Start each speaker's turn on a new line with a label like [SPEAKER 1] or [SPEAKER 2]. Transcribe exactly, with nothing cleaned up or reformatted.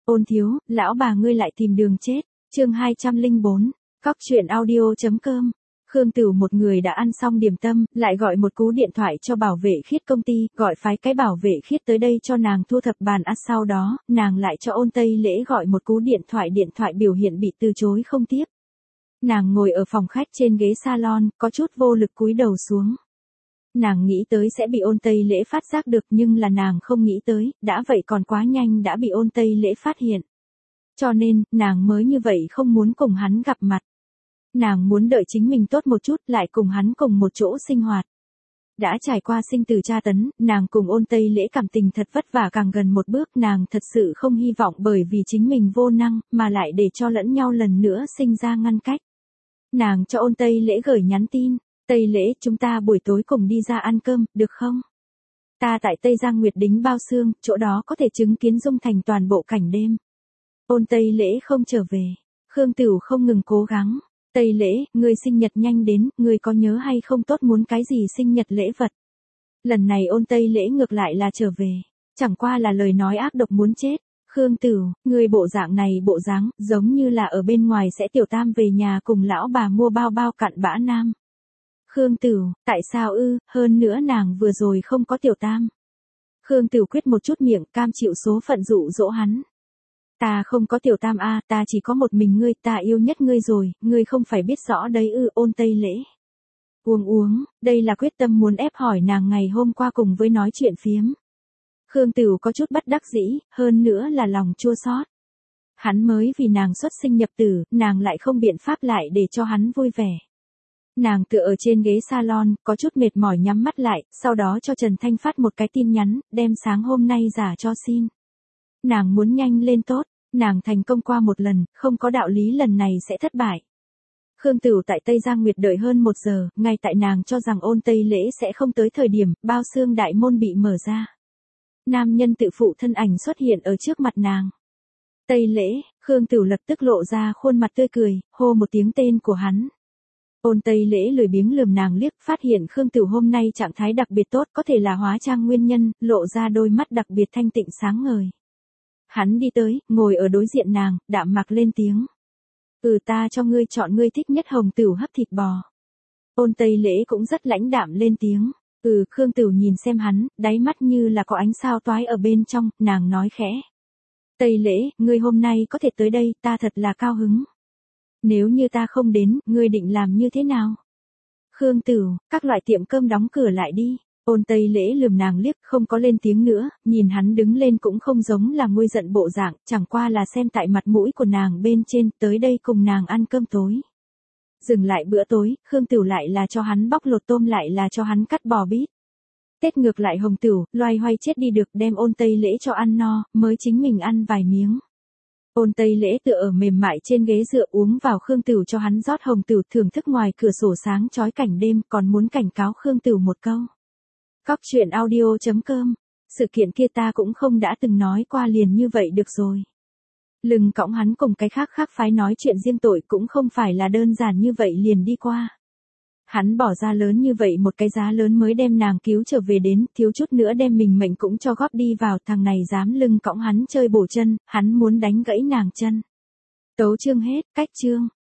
[SPEAKER 1] Ôn thiếu, lão bà ngươi lại tìm đường chết. Chương hai trăm lẻ bốn. Cóc truyện audio.com. Khương Tửu một người đã ăn xong điểm tâm, lại gọi một cú điện thoại cho bảo vệ khiết công ty, gọi phái cái bảo vệ khiết tới đây cho nàng thu thập bàn ăn, sau đó, nàng lại cho Ôn Tây Lễ gọi một cú điện thoại, điện thoại biểu hiện bị từ chối không tiếp. Nàng ngồi ở phòng khách trên ghế salon, có chút vô lực cúi đầu xuống. Nàng nghĩ tới sẽ bị Ôn Tây Lễ phát giác được, nhưng là nàng không nghĩ tới, đã vậy còn quá nhanh đã bị Ôn Tây Lễ phát hiện. Cho nên, nàng mới như vậy không muốn cùng hắn gặp mặt. Nàng muốn đợi chính mình tốt một chút lại cùng hắn cùng một chỗ sinh hoạt. Đã trải qua sinh tử tra tấn, nàng cùng Ôn Tây Lễ cảm tình thật vất vả càng gần một bước, nàng thật sự không hy vọng bởi vì chính mình vô năng, mà lại để cho lẫn nhau lần nữa sinh ra ngăn cách. Nàng cho Ôn Tây Lễ gửi nhắn tin, Tây Lễ, chúng ta buổi tối cùng đi ra ăn cơm, được không? Ta tại Tây Giang Nguyệt Đính Bao Xương, chỗ đó có thể chứng kiến Dung Thành toàn bộ cảnh đêm. Ôn Tây Lễ không trở về, Khương Tửu không ngừng cố gắng. Tây Lễ, ngươi sinh nhật nhanh đến, ngươi có nhớ hay không tốt muốn cái gì sinh nhật lễ vật? Lần này Ôn Tây Lễ ngược lại là trở về, chẳng qua là lời nói ác độc muốn chết. Khương Tửu, ngươi bộ dạng này bộ dáng, giống như là ở bên ngoài sẽ tiểu tam về nhà cùng lão bà mua bao bao cặn bã nam. Khương Tửu, tại sao ư, hơn nữa nàng vừa rồi không có tiểu tam. Khương Tửu quyết một chút miệng, cam chịu số phận dụ dỗ hắn. Ta không có tiểu tam a, ta chỉ có một mình ngươi, ta yêu nhất ngươi rồi, ngươi không phải biết rõ đấy ư. Ôn Tây Lễ. Uống uống, đây là quyết tâm muốn ép hỏi nàng ngày hôm qua cùng với nói chuyện phiếm. Khương Tửu có chút bất đắc dĩ, hơn nữa là lòng chua xót. Hắn mới vì nàng xuất sinh nhập tử, nàng lại không biện pháp lại để cho hắn vui vẻ. Nàng tựa ở trên ghế salon, có chút mệt mỏi nhắm mắt lại, sau đó cho Trần Thanh phát một cái tin nhắn, đem sáng hôm nay giả cho xin. Nàng muốn nhanh lên tốt, nàng thành công qua một lần, không có đạo lý lần này sẽ thất bại. Khương Tửu tại Tây Giang Nguyệt đợi hơn một giờ, ngay tại nàng cho rằng Ôn Tây Lễ sẽ không tới thời điểm, bao xương đại môn bị mở ra. Nam nhân tự phụ thân ảnh xuất hiện ở trước mặt nàng. Tây Lễ, Khương Tửu lập tức lộ ra khuôn mặt tươi cười, hô một tiếng tên của hắn. Ôn Tây Lễ lười biếng lườm nàng liếc, phát hiện Khương Tửu hôm nay trạng thái đặc biệt tốt, có thể là hóa trang nguyên nhân, lộ ra đôi mắt đặc biệt thanh tịnh sáng ngời. Hắn đi tới, ngồi ở đối diện nàng, đạm mạc lên tiếng. Ừ, ta cho ngươi chọn ngươi thích nhất hồng tửu hấp thịt bò. Ôn Tây Lễ cũng rất lãnh đạm lên tiếng. Ừ, Khương Tửu nhìn xem hắn, đáy mắt như là có ánh sao toái ở bên trong, nàng nói khẽ. Tây Lễ, ngươi hôm nay có thể tới đây, ta thật là cao hứng. Nếu như ta không đến, ngươi định làm như thế nào? Khương Tửu, các loại tiệm cơm đóng cửa lại đi. Ôn Tây Lễ lườm nàng liếc, không có lên tiếng nữa, nhìn hắn đứng lên cũng không giống là nguôi giận bộ dạng, chẳng qua là xem tại mặt mũi của nàng bên trên, tới đây cùng nàng ăn cơm tối. Dừng lại bữa tối, Khương Tửu lại là cho hắn bóc lột tôm, lại là cho hắn cắt bò bít. Tết ngược lại hồng tửu, loay hoay chết đi được, đem Ôn Tây Lễ cho ăn no, mới chính mình ăn vài miếng. Ôn Tây Lễ tựa ở mềm mại trên ghế dựa uống vào Khương Tửu cho hắn rót hồng tửu, thưởng thức ngoài cửa sổ sáng chói cảnh đêm, còn muốn cảnh cáo Khương Tửu một câu. Cóc truyện audio.com. Sự kiện kia ta cũng không đã từng nói qua liền như vậy được rồi. Lừng cõng hắn cùng cái khác khác phái nói chuyện riêng tội cũng không phải là đơn giản như vậy liền đi qua. Hắn bỏ ra lớn như vậy một cái giá lớn mới đem nàng cứu trở về đến, thiếu chút nữa đem mình mệnh cũng cho góp đi vào, thằng này dám lưng cõng hắn chơi bổ chân, hắn muốn đánh gãy nàng chân. Tấu chương hết, cách chương.